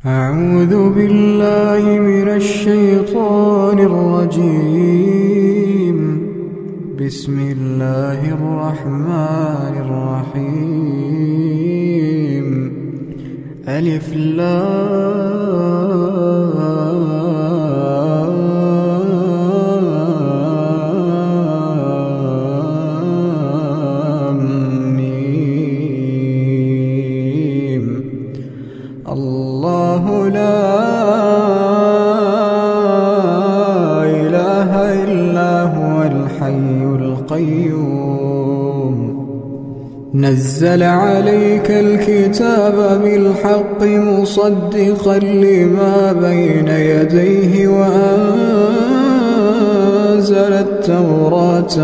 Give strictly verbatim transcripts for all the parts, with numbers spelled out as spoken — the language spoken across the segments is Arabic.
أعوذ بالله من الشيطان الرجيم. بسم الله الرحمن الرحيم. ألف لام ميم. الله لا إله إلا هو الحي القيوم. نزل عليك الكتاب بالحق مصدقا لما بين يديه وأنزل التوراة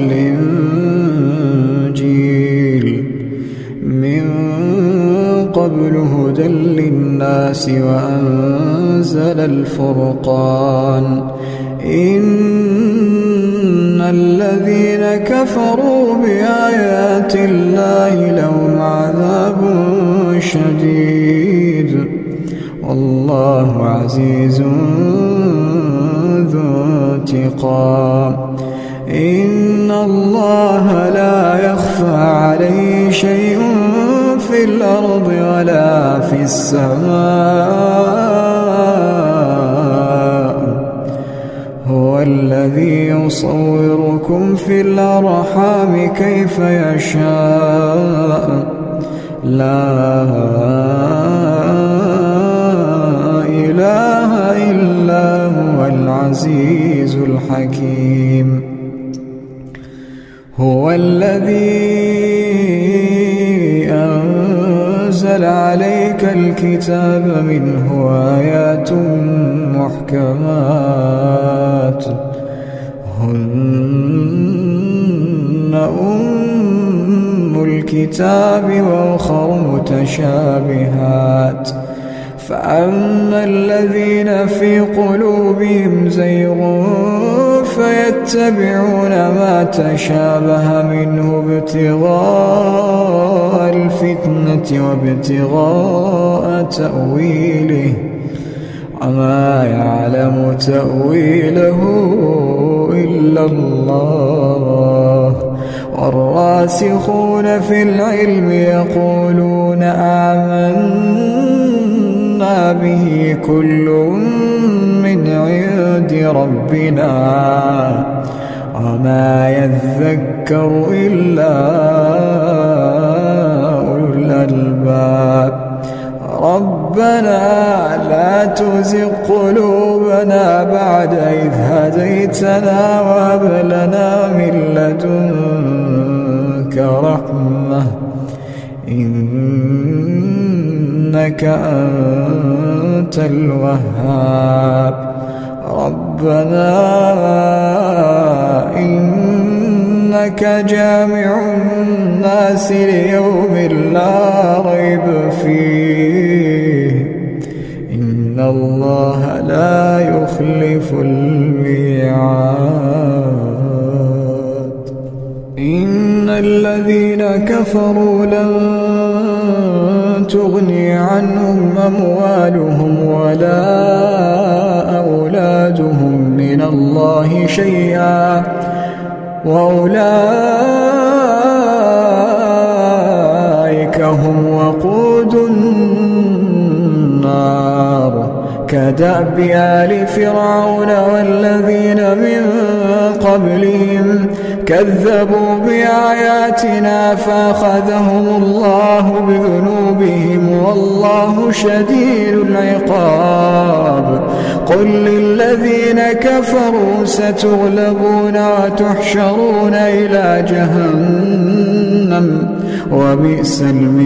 والإنجيل من قبل هدى للناس وأنزل الفرقان. إن الذين كفروا بآيات الله لهم عذاب شديد والله عزيز ذو انتقام. إن الله لا يخفى عليه شيء في الأرض ولا في السماء. هو الذي يصوركم في الأرحام كيف يشاء. لا إله إلا هو العزيز الحكيم. هو الذي أنزل عليك الكتاب منه آيات محكمات هن أم الكتاب وأخر متشابهات. فأما الذين في قلوبهم زيغ فيتبعون ما تشابه منه ابتغاء الفتنة وابتغاء تأويله وما يعلم تأويله إلا الله. والراسخون في العلم يقولون آمنا به كل من عند ربنا وما يذكر إلا أولو الألباب. ربنا لا تزغ قلوبنا بعد إذ هديتنا وهب لنا من لدنك رحمة إنك أنت الوهاب. ربنا إنك جامع الناس ليوم لا ريب فيه إن الله لا يخلف الميعاد. إن الذين كفروا لن تغني عنهم أموالهم ولا أولادهم من الله شيئا وأولئك هم وقود النار. كدأب آل فرعون والذين من قبلهم كذبوا بآياتنا فأخذهم الله بذنوبهم والله شديد العقاب. قل للذين كفروا ستغلبون وتحشرون إلى جهنم وبئس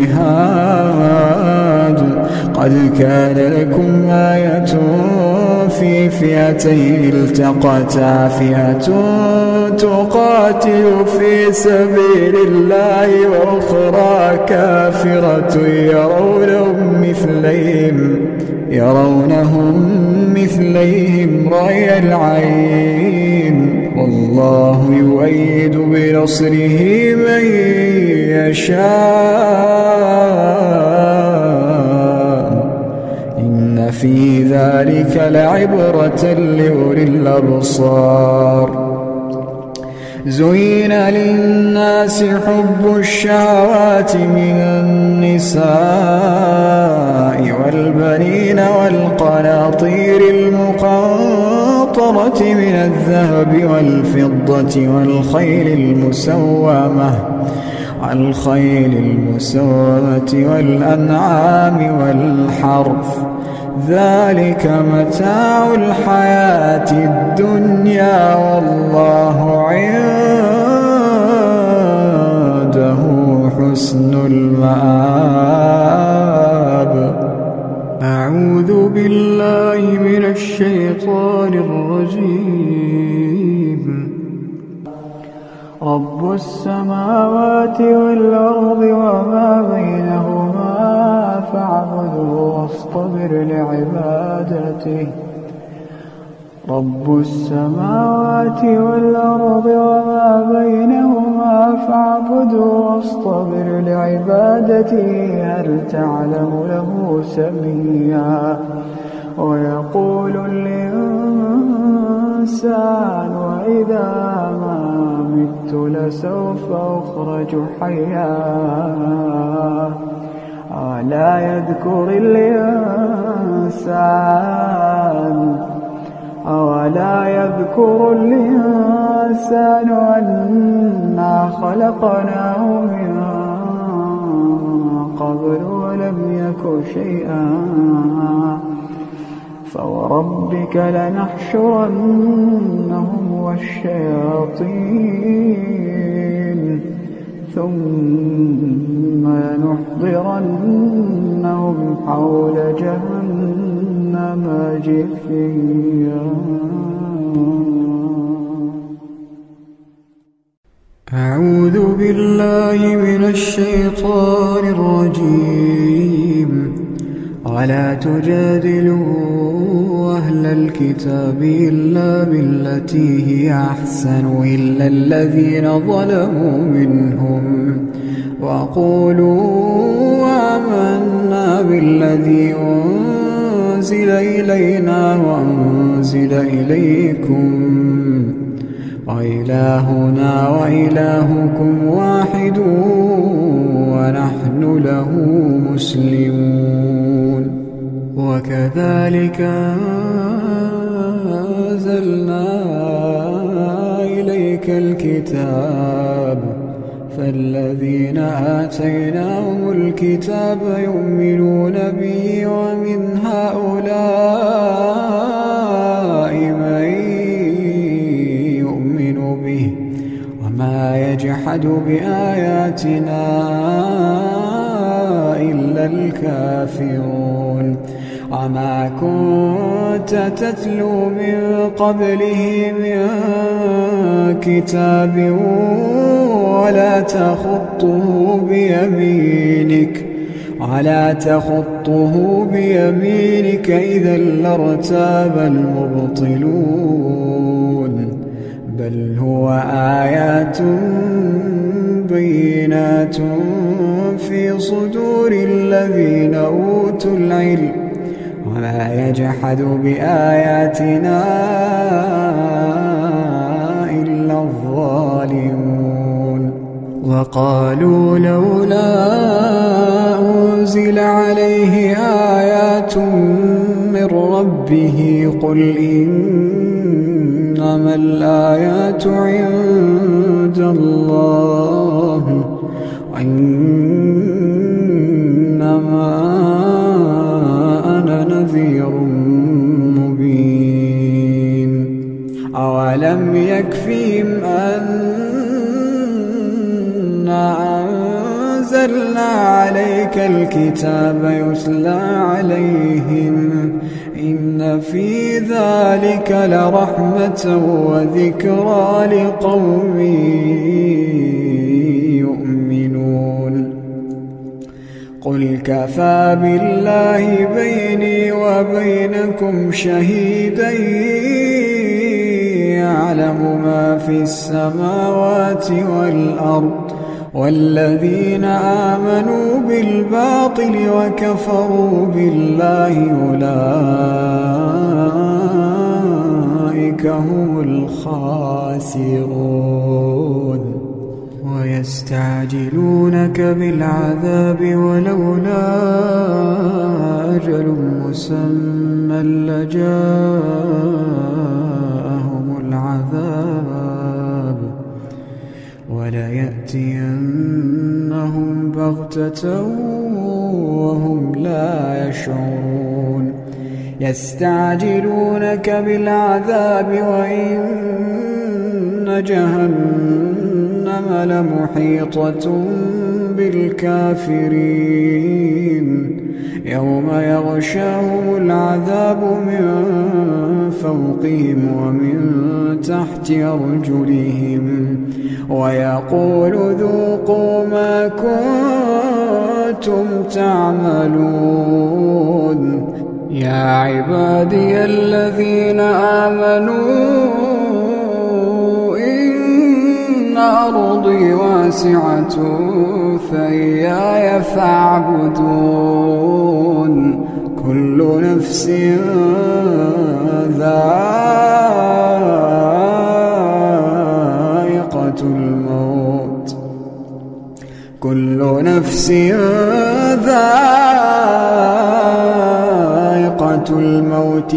المهاد. قد كان لكم آية في فئتين التقتا فئة تقاتل في سبيل الله وأخرى كافرة يرونهم مثليهم يرونهم مثليهم رأي العين والله يؤيد بنصره من يشاء إن في ذلك لعبرة لأولي الأبصار. زين للناس حب الشهوات من النساء والبنين والقناطير المقنطرة من الذهب والفضة والخيل المسومة والخيل المسومة والأنعام والحرث، ذلك متاع الحياة الدنيا والله عنده حسن المآب. أعوذ بالله من الشيطان الرجيم. رب السماوات والأرض وما بينهما فاعبده واصطبر لعبادته. رب السماوات والأرض وما بينهما فاعبده واصطبر لعبادته. هل تعلم له سميا؟ ويقول الإنسان وإذا ما مت لسوف أخرج حيا. ألا يذكر الإنسان أولا يذكر الإنسان أنا خلقناه من قبل ولم يك شيئا. فوربك لنحشرنهم والشياطين ثم لنحضرنهم حول جهنم جثيا. أعوذ بالله من الشيطان الرجيم. ولا تجادلوا أهل الكتاب إلا بالتي هي أحسن إلا الذين ظلموا منهم وقولوا آمنا بالذي أنزل إلينا وأنزل إليكم وإلهنا وإلهكم واحد ونحن له مسلمون. وكذلك أنزلنا إليك الكتاب فالذين آتيناهم الكتاب يؤمنون به ومن هؤلاء من يؤمن به وما يجحد بآياتنا إلا الكافرون. وما كنت تتلو من قبله من كتاب ولا تخطه بيمينك ولا تخطه بيمينك إذا لارتاب المبطلون. بل هو آيات بينات في صدور الذين أوتوا العلم وما يجحد بآياتنا إلا الظالمون. وقالوا لولا أنزل عليه آيات من ربه قل إنما الآيات عند الله وإنما أنا نذير مبين. أولم يكفيهم أنا أنزلنا عليك الكتاب يتلى عليهم إن في ذلك لرحمة وذكرى لقوم يؤمنون. قل كفى بالله بيني وبينكم شهيدا يعلم ما في السماوات والأرض والذين آمنوا بالباطل وكفروا بالله أولئك هم الخاسرون ويستعجلونك بالعذاب ولولا أجل مسمى لجاءهم العذاب وليأتينهم بغتة وهم لا يشعرون يستعجلونك بالعذاب وإن جهنم لمحيطة بالكافرين يوم يغشاهم العذاب من فوقهم ومن تحت أرجلهم ويقول ذوقوا ما كنتم تعملون يا عبادي الذين آمنوا إن أرضي واسعة فإياي فاعبدون كل نفس ذائقة الموت كل نفس ذائقة الموت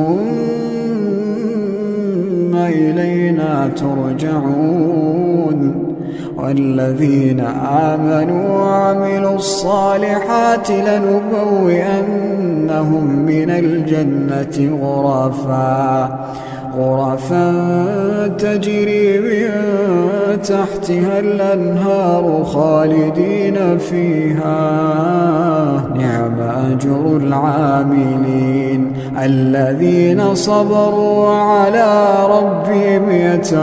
ثم إلينا ترجعون والذين آمنوا وعملوا الصالحات لنبوئنهم من الجنة غرفا غرفا تجري من تحتها الأنهار خالدين فيها نعم أجر العاملين الذين صبروا وعلى ربهم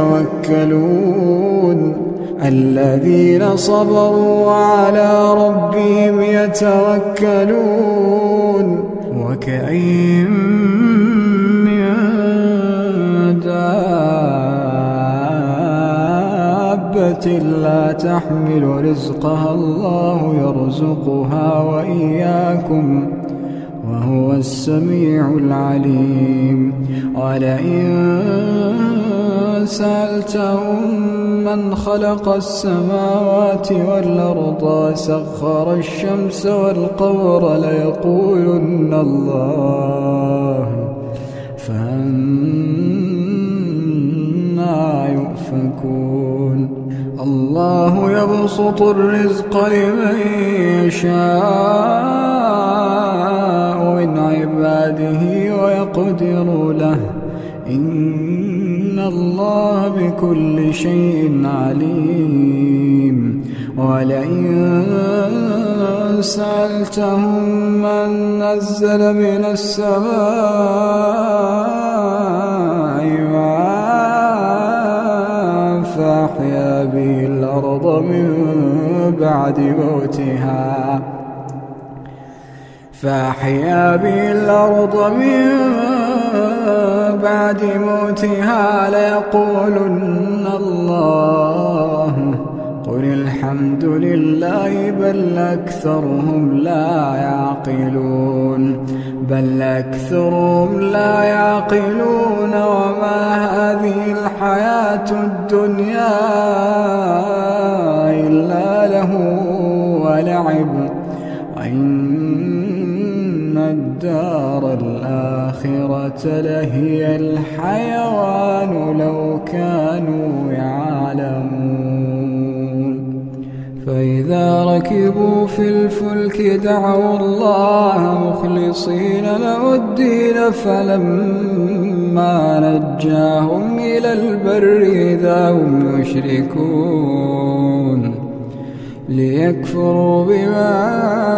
يتوكلون الذين صبروا وعلى ربهم يتوكلون وكأين من دابة لا تحمل رزقها الله يرزقها وإياكم وهو السميع العليم ولئن سألتهم من خلق السماوات والأرض وسخر الشمس والقمر ليقولن الله فأنى يؤفكون الله يبسط الرزق لمن يشاء من عباده ويقدر له إن الله بكل شيء عليم ولئن سألتهم من نزل من السماء ماء فأحيا به الأرض من بعد موتها فأحيا به الأرض من بعد موتها ليقولن الله قل الحمد لله بل أكثرهم لا يعقلون بل أكثرهم لا يعقلون وما هذه الحياة الدنيا إلا له ولعب وإن الدار الآخرة لهي الحيوان لو كانوا يعلمون فإذا ركبوا في الفلك دعوا الله مخلصين له الدين فلما نجاهم إلى البر إذا هم يشركون ليكفروا بما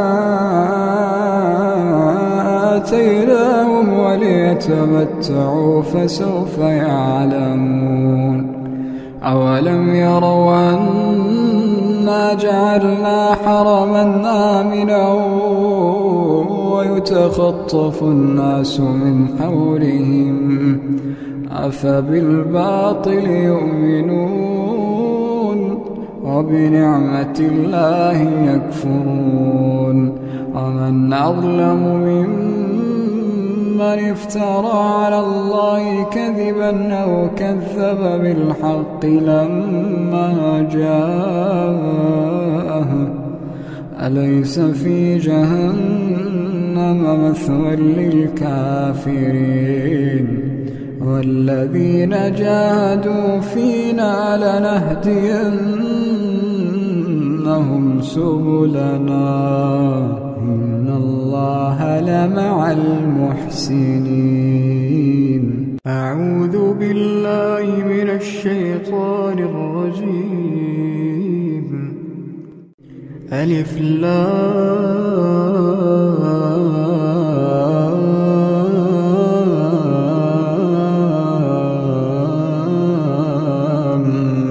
آتيناهم وليتمتعوا فسوف يعلمون أولم يروا أنا جعلنا حرما آمنا ويتخطف الناس من حولهم أفبالباطل يؤمنون وبنعمة الله يكفرون ومن أظلم ممن افترى على الله كذبا أو كذب بالحق لما جاءه أليس في جهنم مثوى للكافرين والذين جاهدوا فينا لنهدينهم سبلنا إن الله لمع المحسنين. أعوذ بالله من الشيطان الرجيم. ألف لام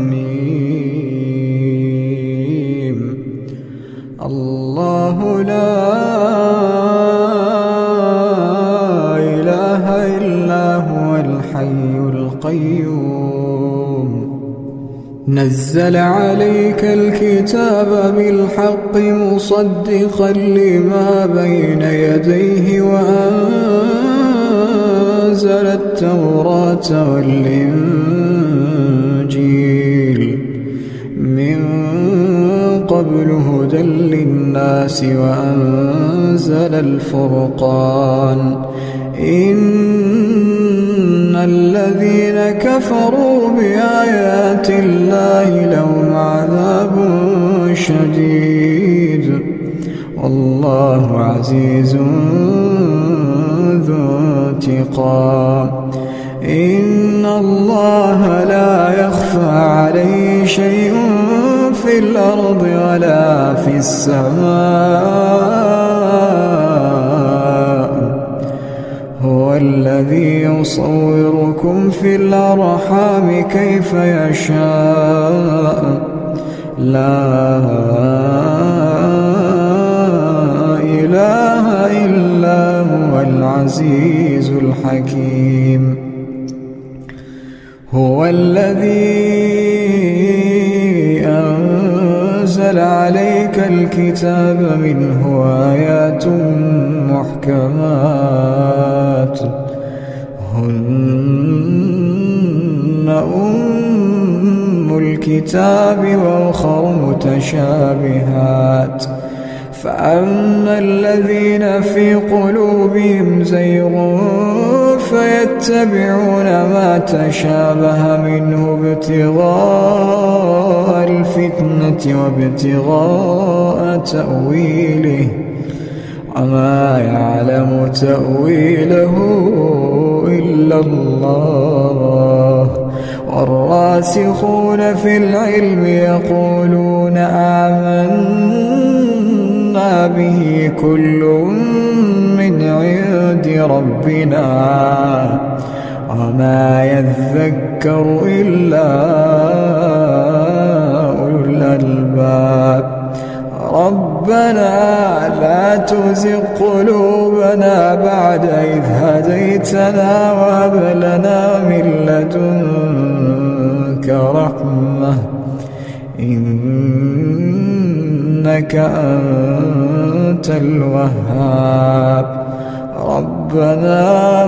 ميم. الله لا إله إلا هو الحي القيوم نزل عليك الكتاب بالحق مصدقا لما بين يديه وأنزل التوراة والإنجيل من قبل هدى للناس وأنزل الفرقان إن الذين كفروا بآيات الله لهم عذاب شديد والله عزيز ذو انتقام. إن الله لا يخفى عليه شيء في الأرض ولا في السماء هو الذي يصوركم في الأرحام كيف يشاء لا إله إلا هو العزيز الحكيم. هو الذي أنزل عليك الكتاب منه آيات محكمات هن أم الكتاب وأخر متشابهات فأما الذين في قلوبهم زيغ فيتبعون ما تشابه منه ابتغاء الفتنة وابتغاء تأويله وما يعلم تأويله إلا الله والراسخون في العلم يقولون آمنا به كل من عند ربنا وما يذكر إلا أولو الألباب. ربنا لا تزغ قلوبنا بعد إذ هديتنا وهب لنا من لدنك رحمة إنك أنت الوهاب. ربنا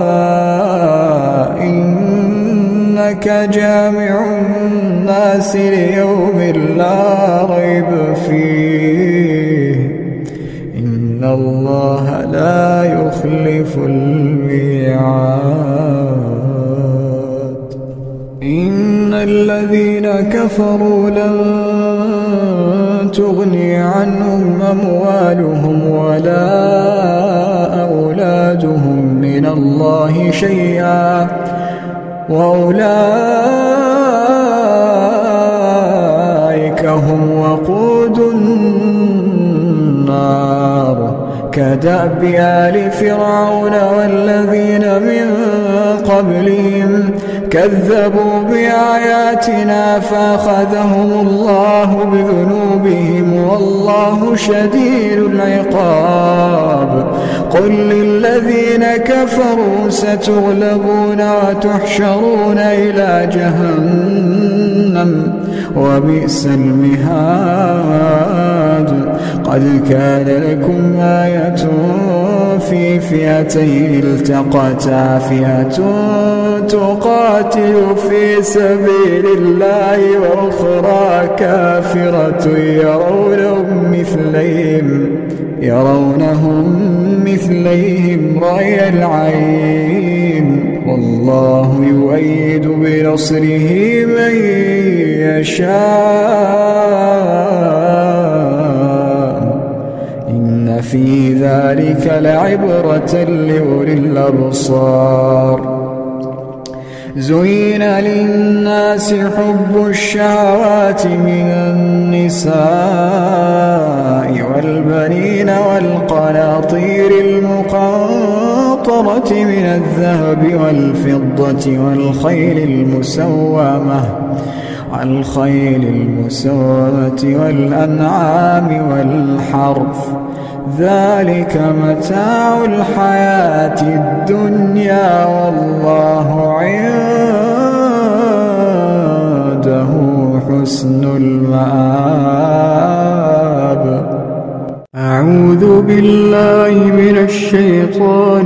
إنك جامع الناس ليوم لا ريب فيه إن الله لا يخلف الميعاد. إن الذين كفروا لن تغني عنهم أموالهم ولا أولادهم من الله شيئا وأولئك هم وقود النار كدأب آل فرعون والذين من قبلهم كذبوا بآياتنا فأخذهم الله بذنوبهم والله شديد العقاب. قل للذين كفروا ستغلبون وتحشرون إلى جهنم جهنم وبئس المهاد. قد كان لكم آية في فئتين التقتا، فئة تقاتل في سبيل الله وأخرى كافرة يرونهم مثليهم يرونهم مثليهم رأي العين، والله يؤيد بنصره من يشاء، إن في ذلك لعبرة لأولي الأبصار. زين للناس حب الشهوات من النساء والبنين والقناطير المقنطرة من الذهب والفضة والخيل المسومة والخيل المسومة والأنعام والحرث، ذلك متاع الحياة الدنيا، والله عنده حسن المآب. أعوذ بالله من الشيطان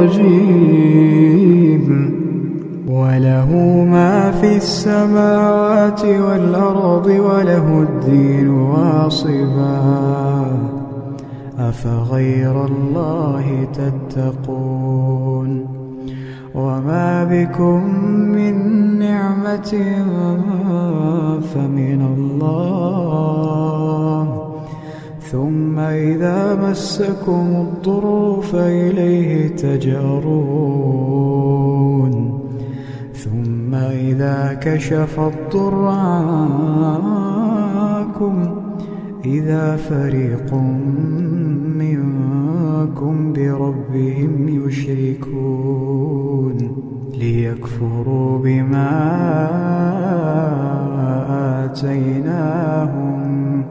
الرجيم. وله ما في السماوات والأرض وله الدين واصبا، أفغير الله تتقون؟ وما بكم من نعمة فمن الله، ثم إذا مسكم الضر فإليه تجأرون، ثم إذا كشف الضر عنكم إذا فريق منكم بربهم يشركون، ليكفروا بما آتيناهم،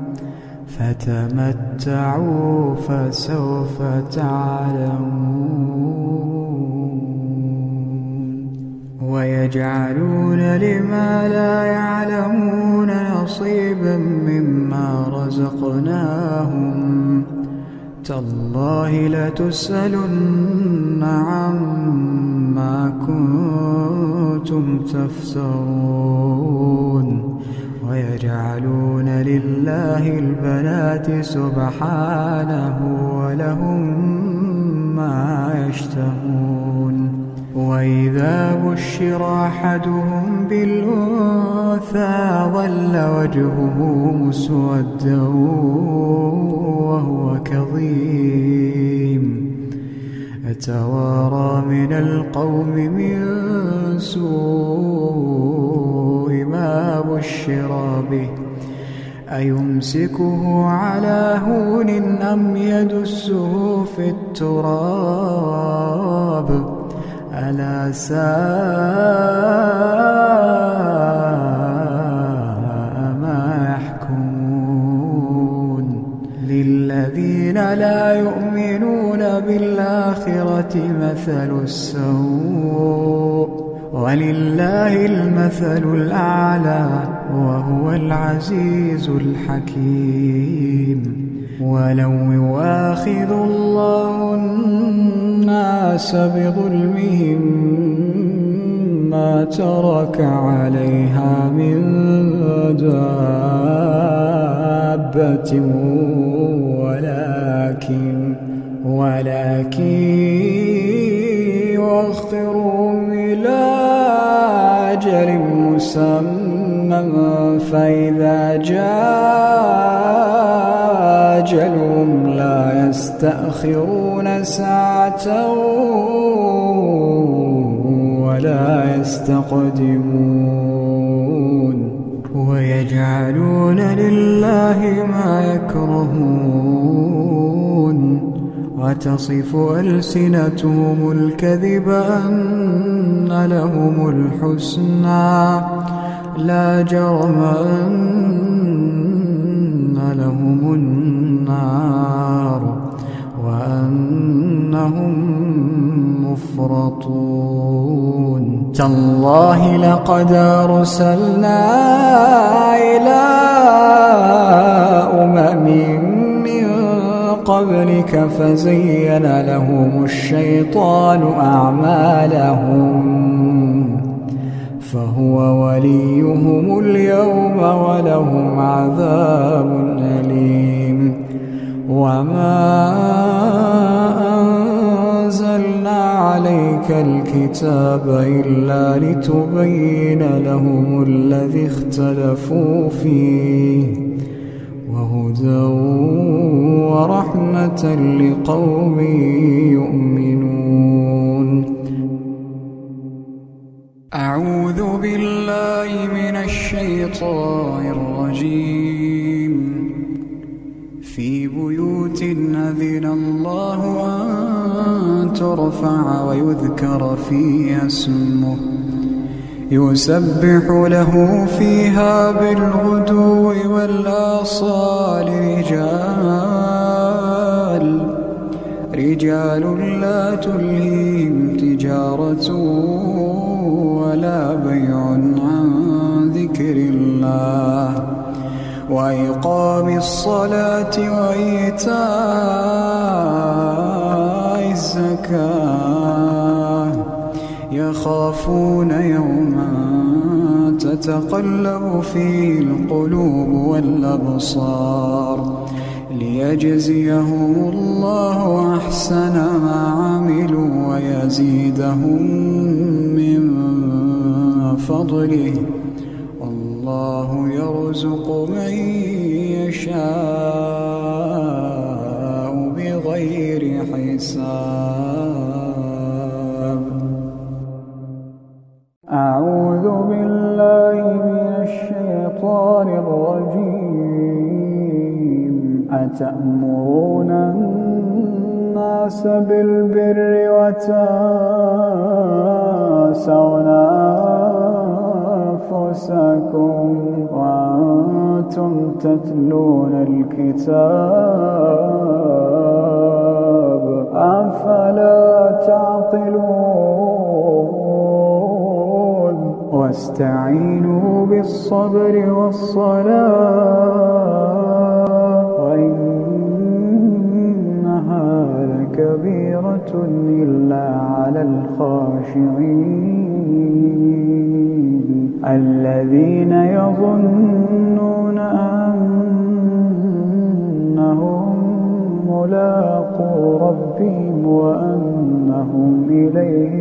فتمتعوا فسوف تعلمون. ويجعلون لما لا يعلمون نصيبا مما رزقناهم، تالله لتسألن عما كنتم تفترون. ويجعلون لله البنات سبحانه ولهم ما يشتهون. وإذا بشر أحدهم بالأنثى ظل وجهه مسودا وهو كظيم، يتوارى من القوم من سوء ما بشر به، أيمسكه على هون أم يدسه في التراب، ألا ساء ما يحكمون. للذين لا يؤمنون بالآخرة مثل السوء، ولله المثل الأعلى وهو العزيز الحكيم. ولو يؤاخذ الله الناس بظلمهم ما ترك عليها من دابة، ولكن ولكن يؤخرهم إلى أجل مسمى، فإذا جاء أجلهم لا يستأخرون ساعة ولا يستقدمون. ويجعلون لله ما يكرهون، وتصف ألسنتهم الكذب أن لهم الحسنى، لا جرم أن لهم النار وأنهم يفرطون تالله لقد أرسلنا إلى أمم من قبلك فزين لهم الشيطان أعمالهم فهو وليهم اليوم ولهم عذاب أليم وما أنزلنا عليك الكتاب إلا لتبين لهم الذي اختلفوا فيه وهدى ورحمة لقوم يؤمنون. أعوذ بالله من الشيطان الرجيم. في بيوت أذن الله أن ترفع ويذكر فيها اسمه يسبح له فيها بالغدو والآصال رجال رجال لا تلهيهم تجارة ولا بيع عن ذكر الله وإقام الصلاة وإيتاء الزكاة يخافون يوما تتقلب فيه القلوب والأبصار ليجزيهم الله أحسن ما عملوا ويزيدهم من فضله والله يرزق من يشاء بغير حساب. أعوذ بالله من الشيطان الرجيم. أتأمرون الناس بالبر وتنسون أنفسكم وأنتم تتلون الكتاب أفلا تعقلون واستعينوا بالصبر والصلاة وإنها لكبيرة إلا على الخاشعين الذين يظنون أنهم ملاقو ربهم وأنهم إليه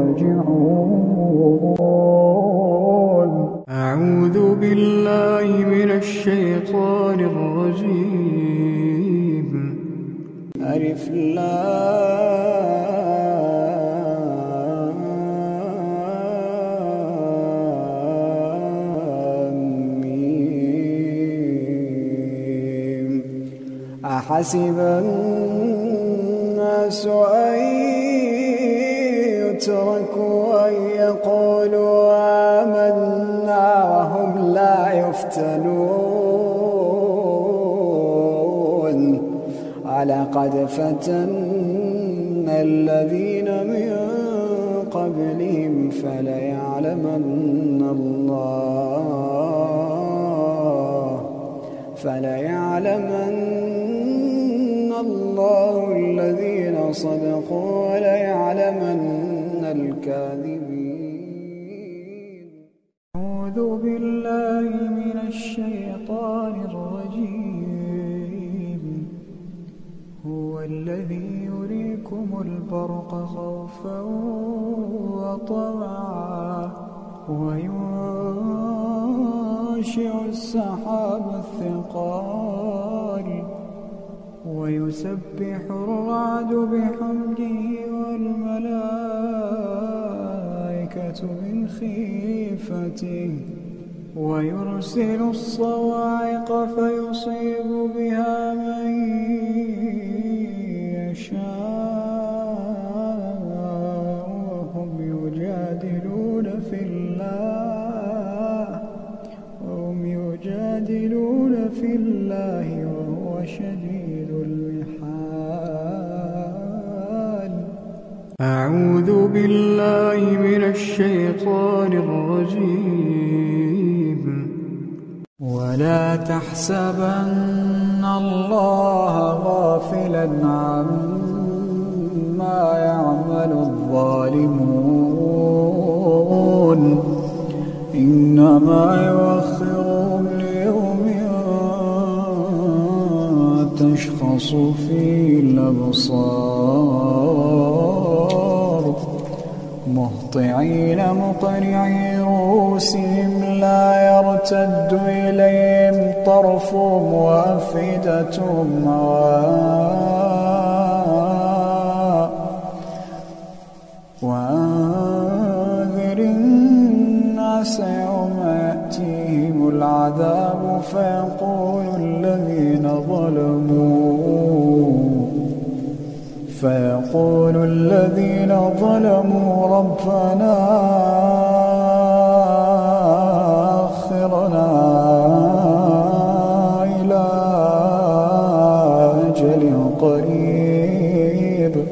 راجعون. أعوذ بالله من الشيطان الرجيم. ألف لام ميم. أحسب الناس أن يتركوا أن يقولوا آمنا وهم لا يفتنون ولقد فتنا الذين من قبلهم فليعلمن الله فليعلمن الله الذين صدقوا وليعلمن الكاذبين. أعوذ بالله من الشيطان الرجيم. هو الذي يريكم البرق خوفا وطمعا وينشئ السحاب الثقال ويسبح الرعد بحمده والملائكة من خيفته ويرسل الصواعق فيصيب بها من يشاء وهم يجادلون في الله وهم يجادلون في الله وهو شديد المحال. أعوذ بالله من الشيطان الرجيم. ولا تحسبن الله غافلا عما يعمل الظالمون إنما يؤخرهم ليوم تشخص فيه الأبصار مهطعين مقنعي رؤوسهم لا يرتد إليهم طرفهم وأفئدتهم هواء وأنذر الناس يوم يأتيهم العذاب فيقول الذين ظلموا فيقول الذين ظلموا ربنا أخرنا إلى أجل قريب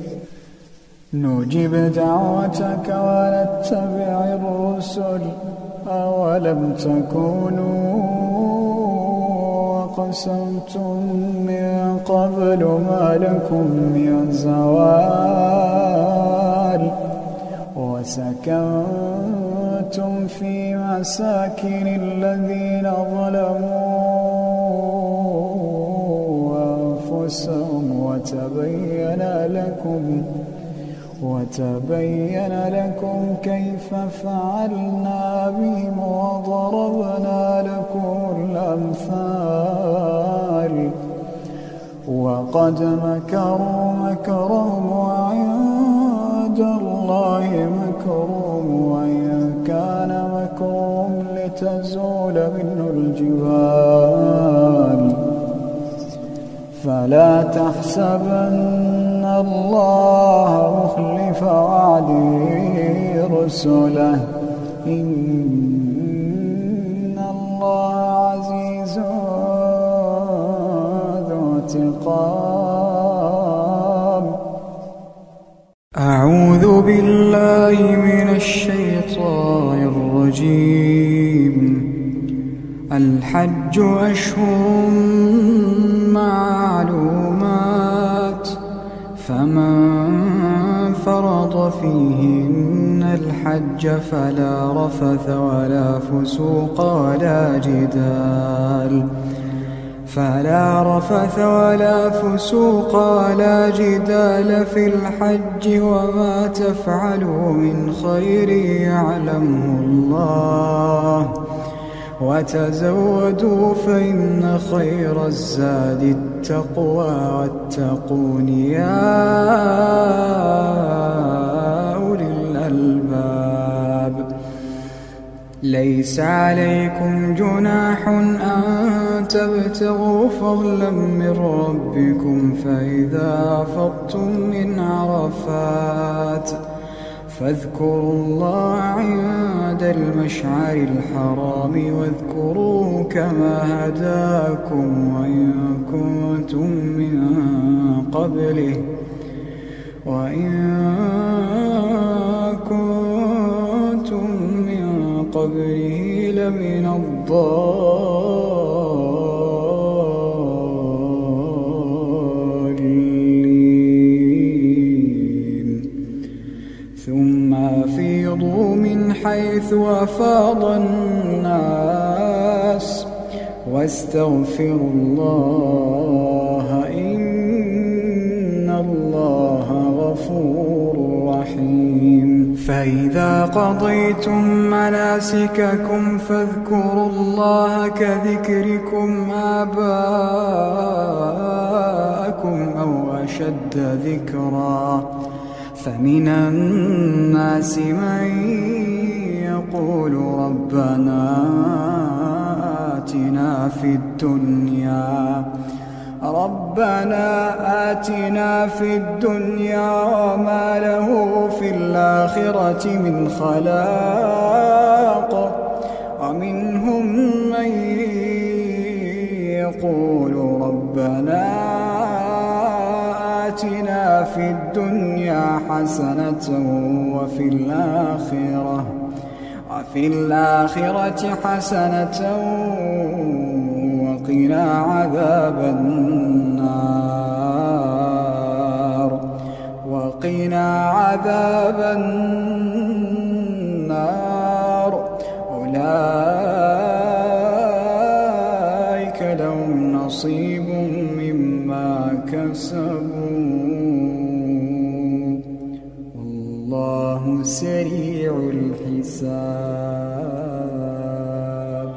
نجب دعوتك ونتبع الرسل أولم تكونوا أقسمتم من قبل ما لكم من زوال وسكنتم في مساكن الذين ظلموا أنفسهم وتبين لكم وتبين لكم كيف فعلنا بهم وضربنا لكم الأمثال وقد مكروا مكرهم وعند الله مكرهم وإن كان مكرهم لتزول منه الجبال فلا تحسبن الله مخلف وعده رسله إن الله عزيز ذو انتقام. أعوذ بالله من الشيطان الرجيم. الحج أشهر معلومات فمن فرض فيهن الحج فلا رفث ولا فسوق ولا جدال فلا رفث ولا فسوق ولا جدال في الحج وما تفعلوا من خير يعلمه الله وتزودوا فإن خير الزاد التقوى واتقون يا أولي الألباب. ليس عليكم جناح أن تبتغوا فضلا من ربكم فإذا أفضتم من عرفات فاذكروا الله عند المشعر الحرام واذكروه كما هداكم وإن كنتم من قبله وإن كنتم من قبله لمن الضالين. ثم أفيضوا من حيث أفاض الناس واستغفروا الله إن الله غفور رحيم. فإذا قضيتم مناسككم فاذكروا الله كذكركم آباءكم أو أشد ذكرا فمن الناس من يقول ربنا آتنا في الدنيا ربنا آتنا في الدنيا وما له في الآخرة من خلاق ومنهم من يقول ربنا آتنا في الدنيا حسنة وفي الآخرة وفي الآخرة حسنة وقنا عذاب النار وقنا عذاب النار أولئك لهم نصيب مما كسبوا والله سريع الحساب.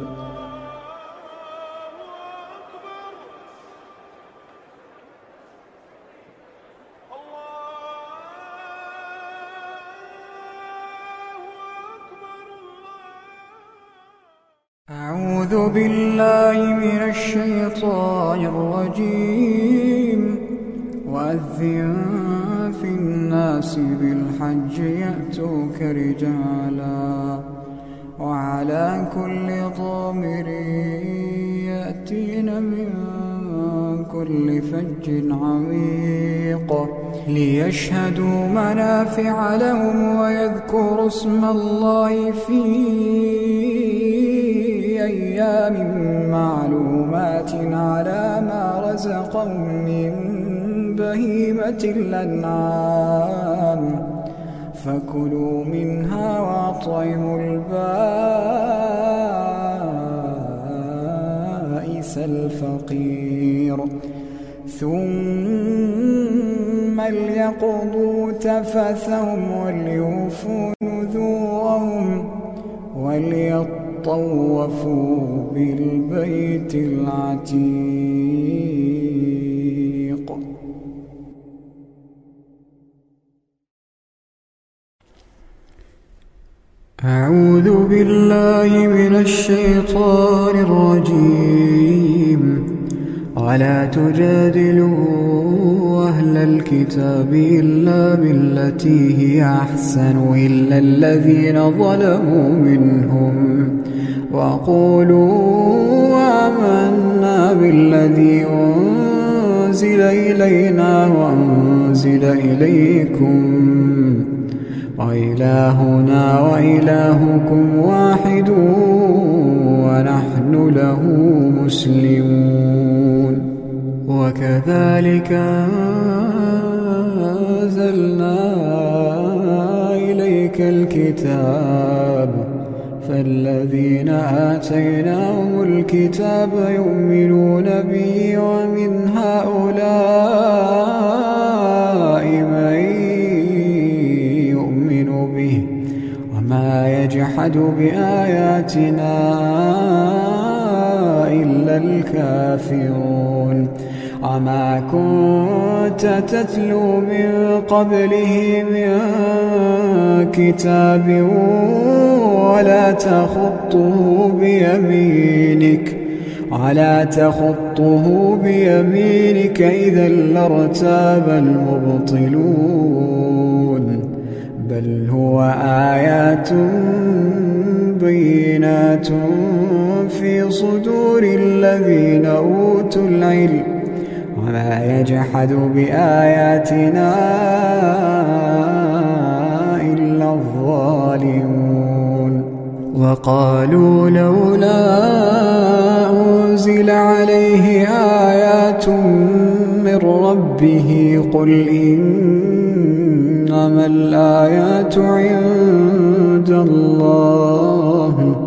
أعوذ بالله من الشيطان الرجيم. وأذن في الناس بالحج يأتوك رجالا وعلى كل ضامر يأتين من كل فج عميق ليشهدوا منافع لهم ويذكروا اسم الله في أيام معلومات على ما رزقهم من بهيمة الأنعام فكلوا منها وأطعموا البائس الفقير ثم ليقضوا تفثهم وليوفوا نذورهم وليطوفوا بالبيت العتيق. أعوذ بالله من الشيطان الرجيم. ولا تجادلوا أهل الكتاب إلا بالتي هي أحسن إلا الذين ظلموا منهم وقولوا آمنا بالذي أنزل إلينا وأنزل إليكم وإلهنا وإلهكم واحد ونحن له مسلمون. وكذلك أنزلنا إليك الكتاب فالذين آتيناهم الكتاب يؤمنون به ومن هؤلاء من يؤمن به وما يجحد بآياتنا إلا الكافرون. وما كنت تتلو من قبله من كتاب ولا تخطه بيمينك ولا تخطه بيمينك إذا لارتاب المبطلون بل هو آيات بينات في صدور الذين أوتوا العلم وما يجحد بآياتنا إلا الظالمون. وقالوا لولا أنزل عليه آيات من ربه قل إنما الآيات عند الله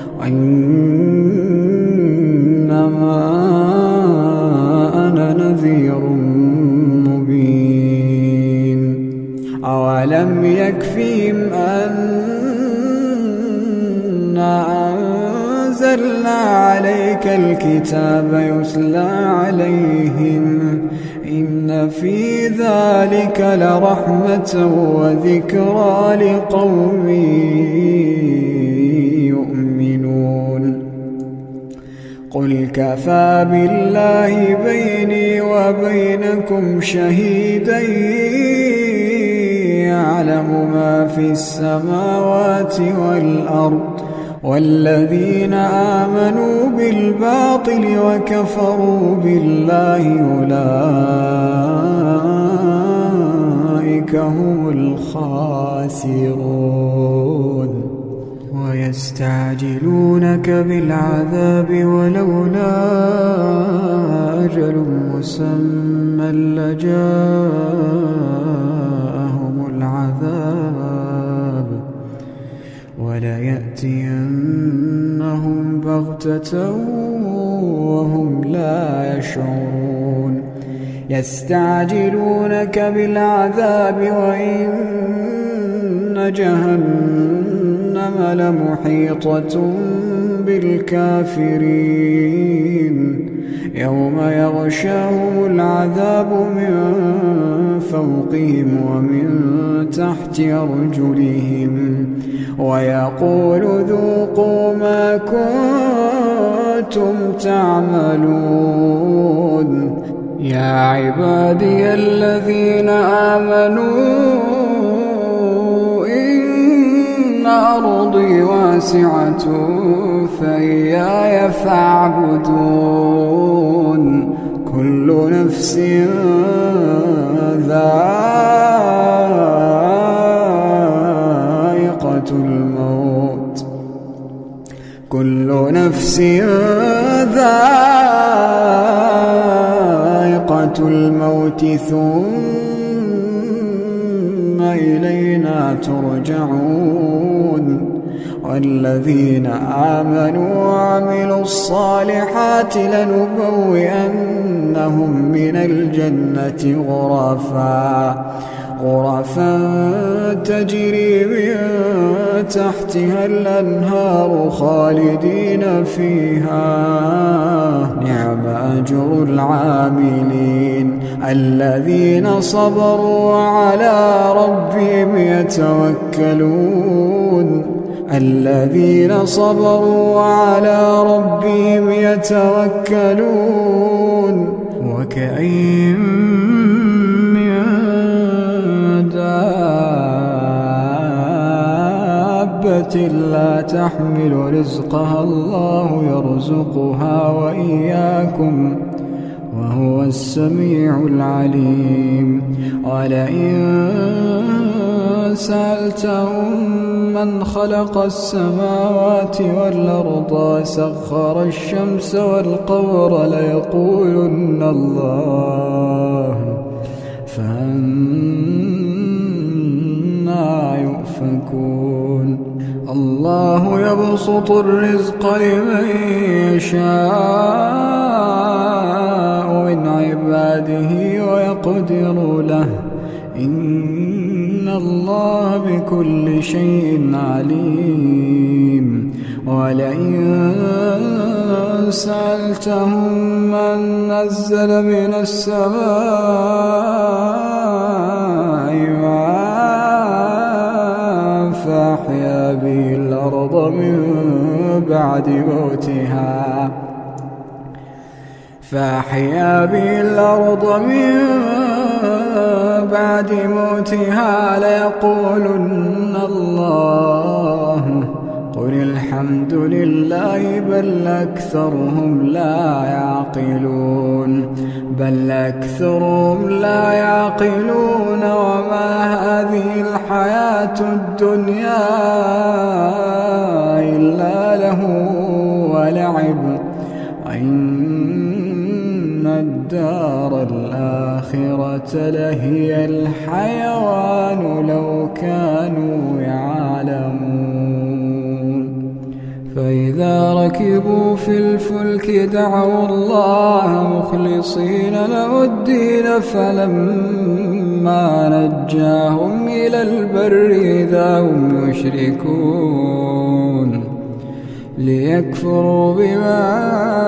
وإنما أنا نذير مبين. أولم يكفهم أنا أنزلنا عليك الكتاب يتلى عليهم إن في ذلك لرحمة وذكرى لقوم يؤمنون. قل كفى بالله بيني وبينكم شهيدا يعلم ما في السماوات والأرض والذين آمنوا بالباطل وكفروا بالله أولئك هم الخاسرون ويستعجلونك بالعذاب ولولا أجل مسمى لجاءهم العذاب وليأتينهم بغتة وهم لا يشعرون يستعجلونك بالعذاب وإن جهنم لمحيطة بالكافرين يوم يغشاهم العذاب من فوقهم ومن تحت أرجلهم ويقول ذوقوا ما كنتم تعملون يا عبادي الذين آمنوا إن أرضي واسعة فإياي فاعبدون كل نفس ذائقة الموت كل نفس ذائقة الموت ثم إلينا ترجعون والذين آمنوا وعملوا الصالحات لنبوئنهم من الجنة غرفا غرفا تجري من تحتها الأنهار خالدين فيها نعم أجر العاملين الذين صبروا على ربهم يتوكلون الذين صبروا على ربهم يتوكلون وكأين من دابة لا تحمل رزقها الله يرزقها وإياكم وهو السميع العليم ولئن سألتهم من خلق السماوات والأرض وسخر الشمس والقمر ليقولن الله فأنى يؤفكون الله يبسط الرزق لمن يشاء من عباده ويقدر له إن الله بكل شيء عليم ولئن سألتهم من نزل من السماء ماء فأحيا به الأرض من بعد موتها فأحيا به الأرض من بعد موتها ليقولن الله قل الحمد لله بل أكثرهم لا يعقلون بل أكثرهم لا يعقلون وما هذه الحياة الدنيا إلا له ولعب وإن الدار الآخرة لهي الحيوان لو كانوا يعلمون فإذا ركبوا في الفلك دعوا الله مخلصين له الدين فلما نجاهم إلى البر إذا هم يشركون ليكفروا بما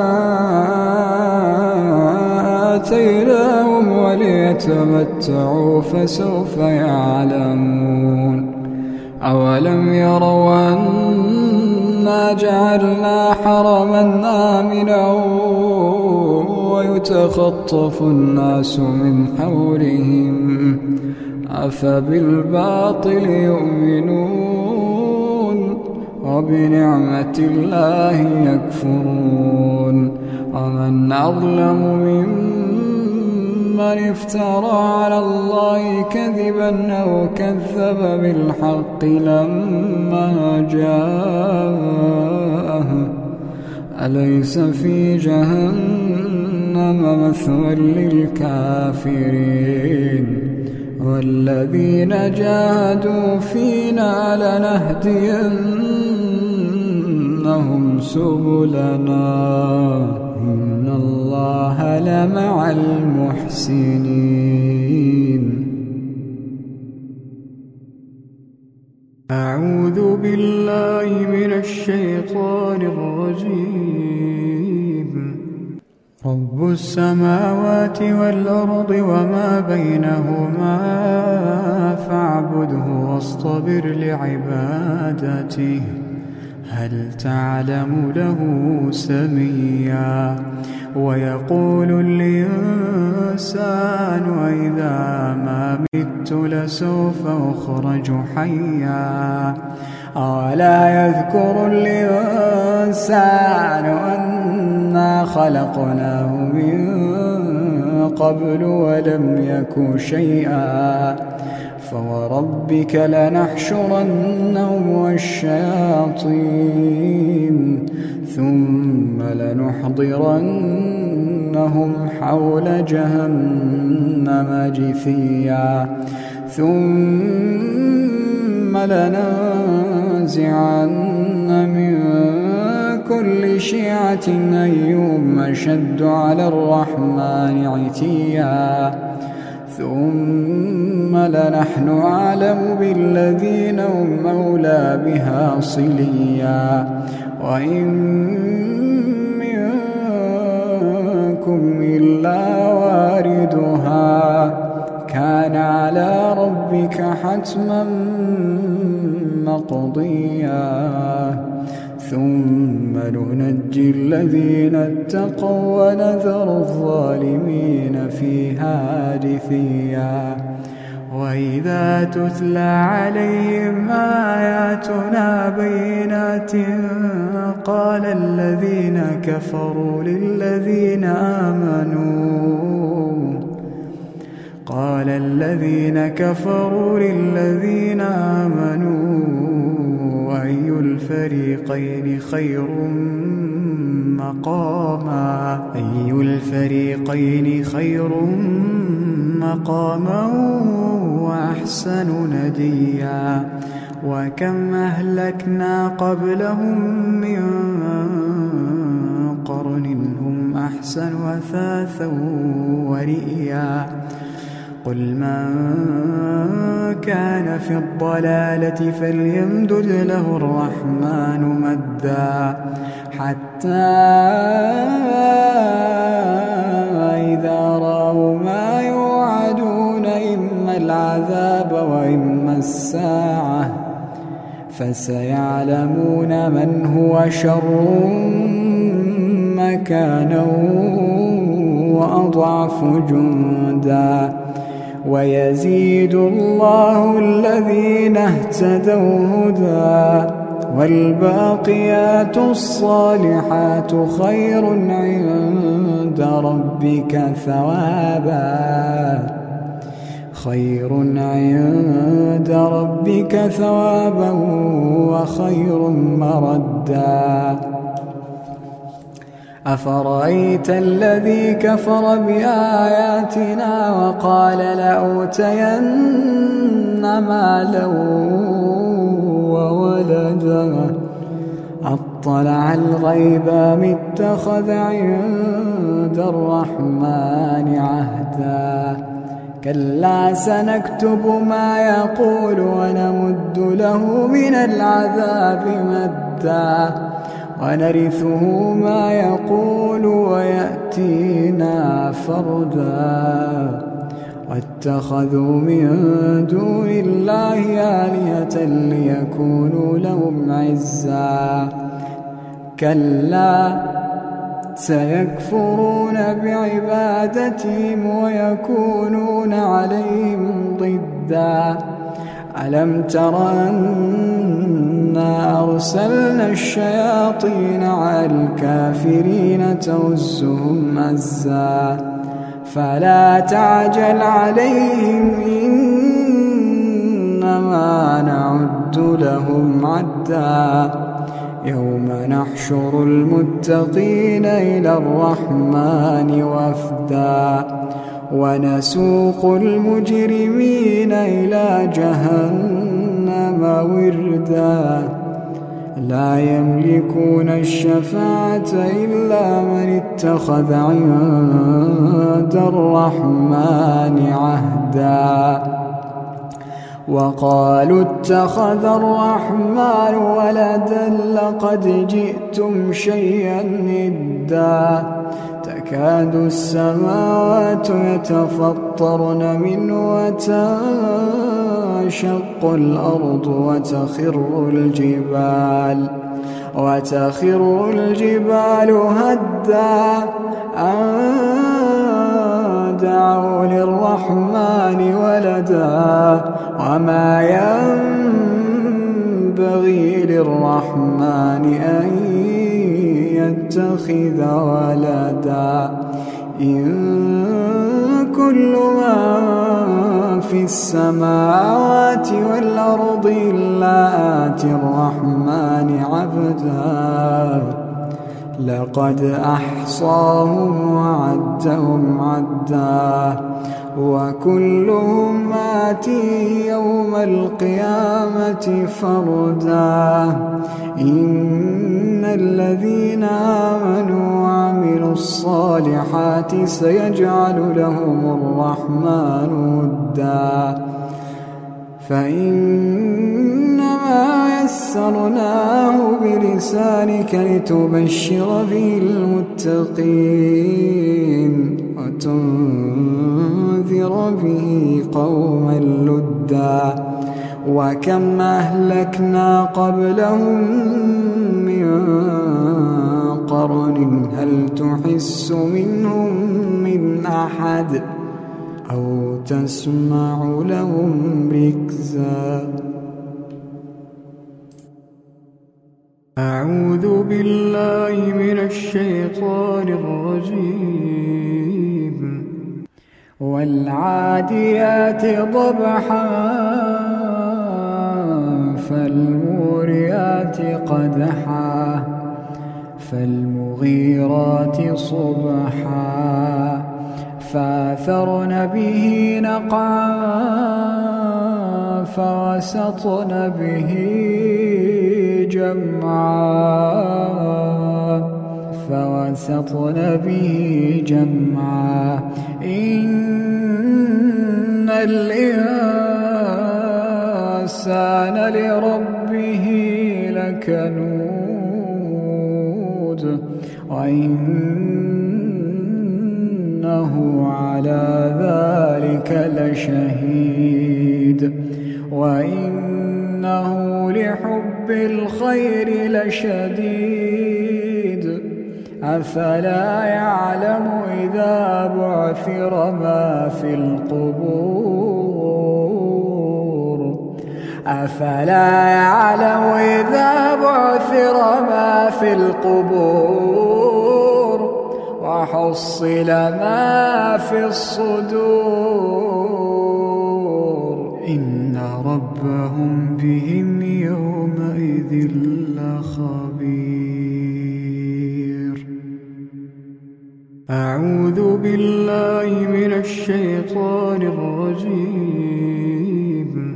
آتيناهم وليتمتعوا فسوف يعلمون أولم يروا أنا جعلنا حرما آمنا ويتخطف الناس من حولهم أفبالباطل يؤمنون وبنعمة الله يكفرون ومن أظلم ممن افترى على الله كذبا أو كذب بالحق لما جاءه أليس في جهنم مثوى للكافرين والذين جاهدوا فينا لنهدينهم سبلنا إن الله لمع المحسنين. أعوذ بالله من الشيطان الرجيم. رب السماوات والأرض وما بينهما فاعبده واصطبر لعبادته هل تعلم له سميا. ويقول الإنسان وإذا ما مت لسوف أخرج حيا أولا يذكر الإنسان أنا خلقناه من قبل ولم يك شيئا فوربك لنحشرنهم والشياطين ثم لنحضرنهم حول جهنم جثيا ثم لننزعن من كل شيعة أيهم أشد على الرحمن عتيا ثم لنحن أعلم بالذين هم أولى بها صليا وإن منكم إلا واردها كان على ربك حتما مقضيا ثم ننجي الذين اتقوا ونذر الظالمين فيها جثيا. وإذا تتلى عليهم آياتنا بينات قال الذين كفروا للذين آمنوا قال الذين كفروا للذين آمنوا أي الفريقين خير مقاما أي الفريقين خير مقاما وأحسن نديا. وكم أهلكنا قبلهم من قرن هم أحسن أثاثا ورئيا. قل من كان في الضلالة فليمدد له الرحمن مدا حتى إذا رأوا ما يوعدون إما العذاب وإما الساعة فسيعلمون من هو شر مكانا وأضعف جندا. ويزيد الله الذين اهتدوا هدى والباقيات الصالحات خير عند ربك ثوابا خير عند ربك ثوابا وخير مردا. أفرأيت الذي كفر بآياتنا وقال لأوتين مالا وولدا أطلع الغيب أم اتخذ عند الرحمن عهدا. كلا سنكتب ما يقول ونمد له من العذاب مدا ونرثه ما يقول ويأتينا فردا. واتخذوا من دون الله آلهة ليكونوا لهم عزا. كلا سيكفرون بعبادتهم ويكونون عليهم ضدا. ألم تر أن إنا أرسلنا الشياطين على الكافرين تؤزهم أزا فلا تعجل عليهم إنما نعد لهم عدا يوم نحشر المتقين إلى الرحمن وفدا ونسوق المجرمين إلى جهنم وردا لا يملكون الشفاعة إلا من اتخذ عند الرحمن عهدا وقالوا اتخذ الرحمن ولدا لقد جئتم شيئا إدا تكاد السماوات يتفطرن منه وتنشق الأرض وتخر الجبال وتخر الجبال هدا أن دعوا للرحمن ولدا وما ينبغي للرحمن أن يتخذ ولدا إن كل من في السماوات والأرض إلا آتي الرحمن عبدا لقد أحصاهم وعدهم عدا وكلهم آتيه يوم القيامة فردا إن الذين آمنوا وعملوا الصالحات سيجعل لهم الرحمن ودا فإنما يسرناه بلسانك لتبشر به المتقين وتنذر به قوما لدا وكم أهلكنا قبلهم من قرن هل تحس منهم من أحد أو تسمع لهم ركزا أعوذ بالله من الشيطان الرجيم والعاديات ضبحا فالموريات قدحا فالمغيرات صبحا فأثرن به نقعا فوسطن به جمعا فوسطن به جمعا إن الإنسان لربه لكنود وإنه على ذلك لشهيد وإنه لحب الخير لشديد أفلا يعلم إذا بعثر ما في القبور أفلا يعلم إذا بعثر ما في القبور وحصل ما في الصدور إن ربهم بهم يومئذ لخبير أعوذ بالله من الشيطان الرجيم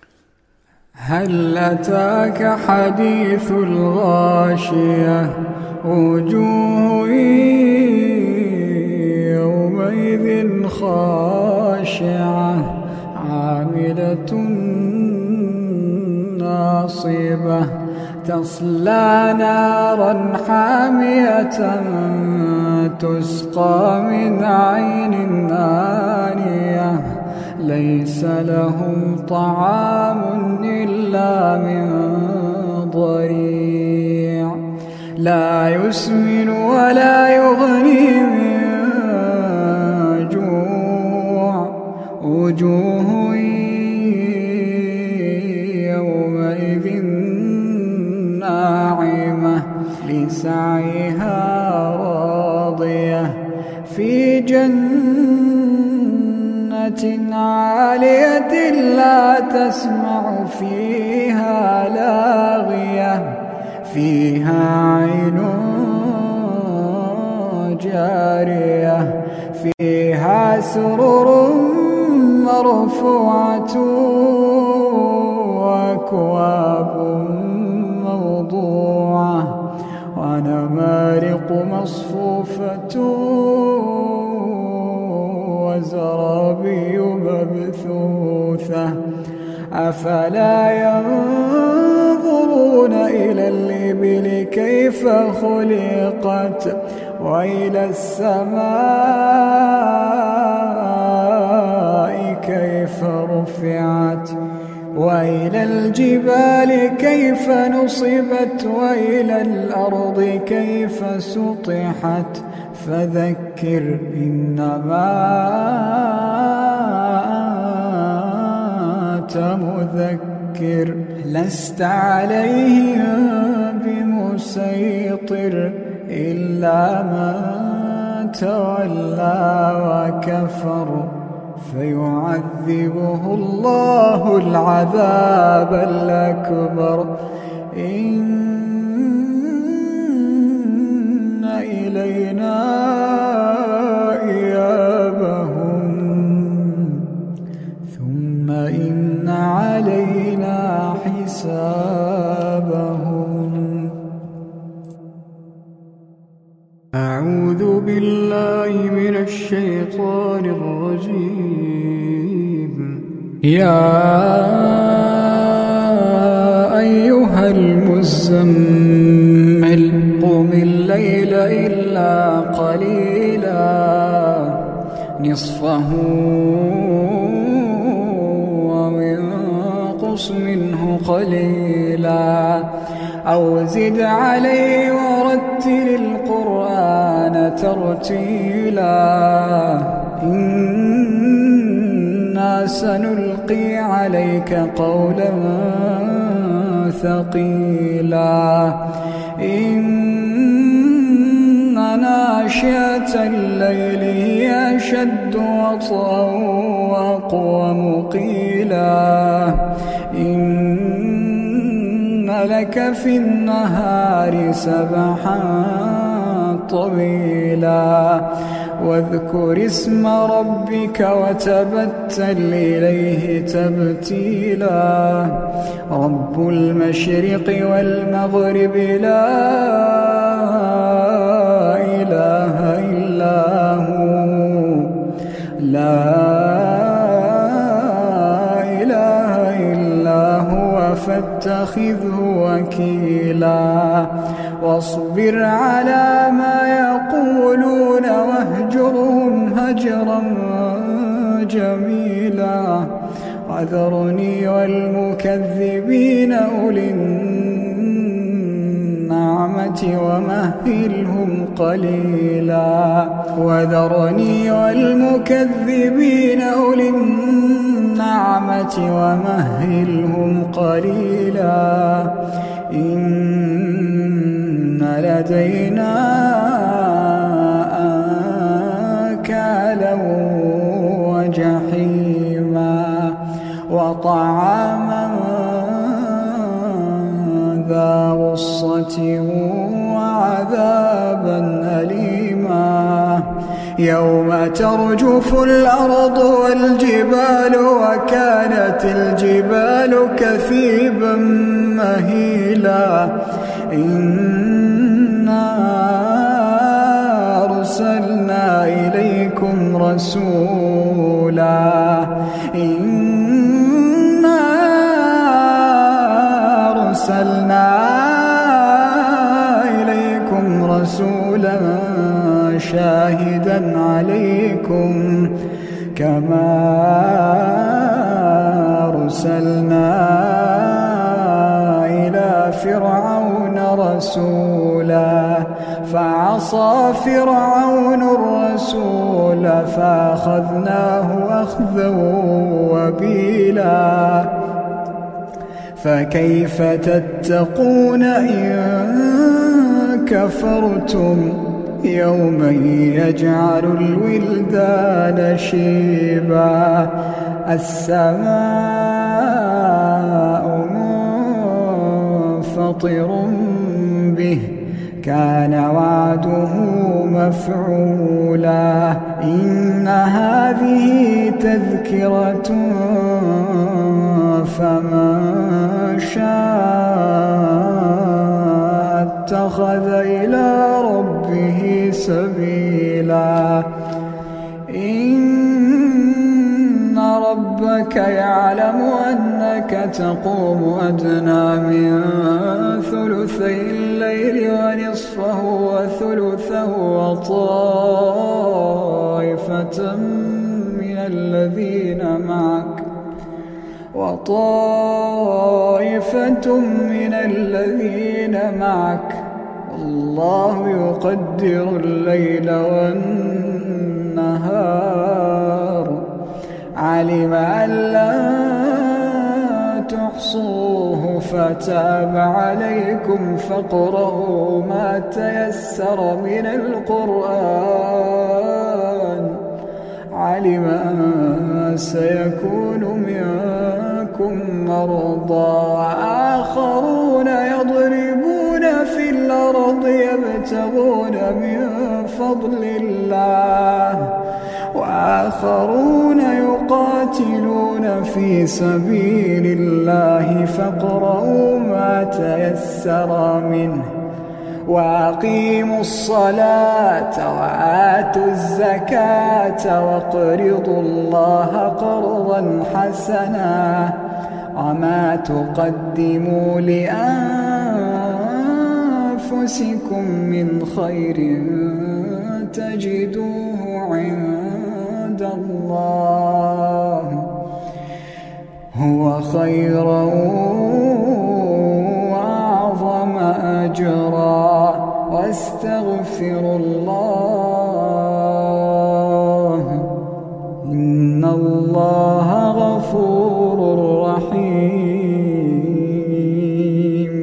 هل أتاك حديث الغاشية وجوه يومئذ خاشعة عاملة ناصبة تصلى نارا حامية تسقى من عين آنية ليس لهم طعام إلا من ضريع لا يسمن ولا يغني من جوع وجوه يومئذ سعيها راضية في جنة عالية لا تسمع فيها لاغية فيها عين جارية فيها سرر مرفوعة وأكواب موضوعة ونمارق مصفوفة وزرابي مبثوثة أفلا ينظرون إلى الإبل كيف خلقت وإلى السماء كيف رفعت وإلى الجبال كيف نصبت وإلى الأرض كيف سطحت فذكر إنما أنت مذكر لست عليهم بمسيطر إلا من تولى وكفر فيعذبه الله العذاب الأكبر إن إلينا إيابهم ثم إن علينا حسابهم. أعوذ بالله من الشيطان الرجيم. يا أيها المزمل قم الليل إلا قليلا نصفه وانقص منه قليلا أو زد عليه ورتل القرآن ترتيلا إنا سنلقي عليك قولا ثقيلا إن ناشئة الليل هي أشد وطئا وأقوم قيلا إن لك في النهار سبحا طويلا واذكر اسم ربك وتبتل إليه تبتيلا رب المشرق والمغرب لا إله إلا هو لا إله إلا هو فاتخذه وكيلا واصبر على ما يقولون واهجرهم هجرا جميلا وذرني والمكذبين أولي النعمة ومهلهم قليلا وذرني والمكذبين أولي النعمة ومهلهم قليلا إن لدينا أنكالا وجحيما وطعاما ذا غصة وعذابا أليما يوم ترجف الأرض والجبال وكانت الجبال كثيبا مهيلا إنا أرسلنا إليكم رسولا إنا أرسلنا إليكم رسولا شاهدا عليكم كما أرسلنا إلى فرعون رسولا فعصى فرعون الرسول فأخذناه أخذا وبيلا فكيف تتقون إن كفرتم يوما يجعل الولدان شيبا السماء منفطر به كان وعده مفعولا إن هذه تذكرة فمن شاء اتخذ إلى ربه سبيلا إن ربك يعلم أنك تقوم أدنى من ثلثي الليل ونصفه وثلثه وطائفة من الذين معك وطائفة من الذين معك والله يقدر الليل والنهار علم أن لا تحصوه فتاب عليكم فاقرؤوا ما تيسر من القرآن علم أن سيكون منكم مرضى وآخرون يضربون في الأرض يبتغون من فضل الله وآخرون يقاتلون في سبيل الله فاقرؤوا ما تيسر منه وأقيموا الصلاة وآتوا الزكاة واقرضوا الله قرضا حسنا وما تقدموا لأنفسكم من خير تجدوه عند الله هو خيرا وأعظم أجرا واستغفروا الله إن الله غفور رحيم.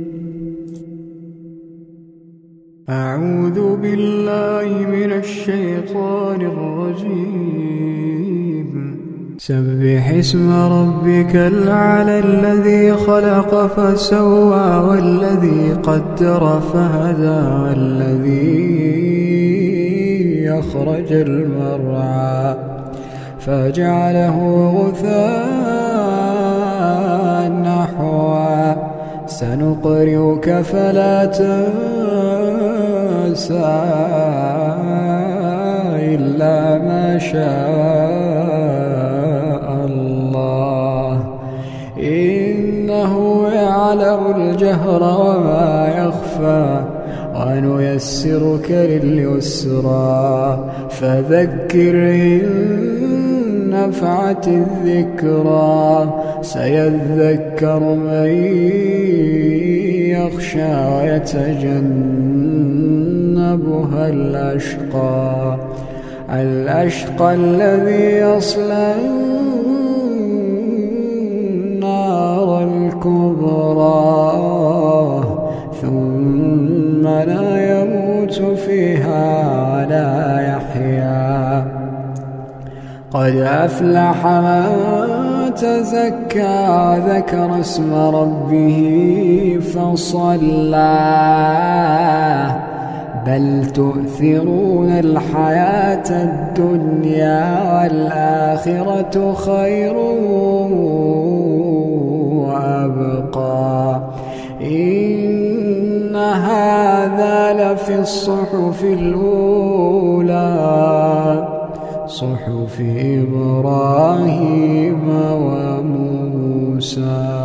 أعوذ بالله من الشيطان الرجيم. سبح اسم ربك الأعلى الذي خلق فسوى والذي قدر فهدى والذي أخرج المرعى فجعله غثاء نحوا سنقرئك فلا تنسى إلا ما شاء الله إنه يعلم الجهر وما يخفى ونيسرك لليسرى فذكر إن نفعت الذكرى سيذكر من يخشى ويتجنبها الأشقى الأشقى الذي يصلى النار الكبرى ثم لا يموت فيها ولا يحيا قد أفلح من تزكى ذكر اسم ربه فصلى بل تؤثرون الحياة الدنيا والآخرة خير وأبقى إن هذا لفي الصحف الأولى صحف إبراهيم وموسى.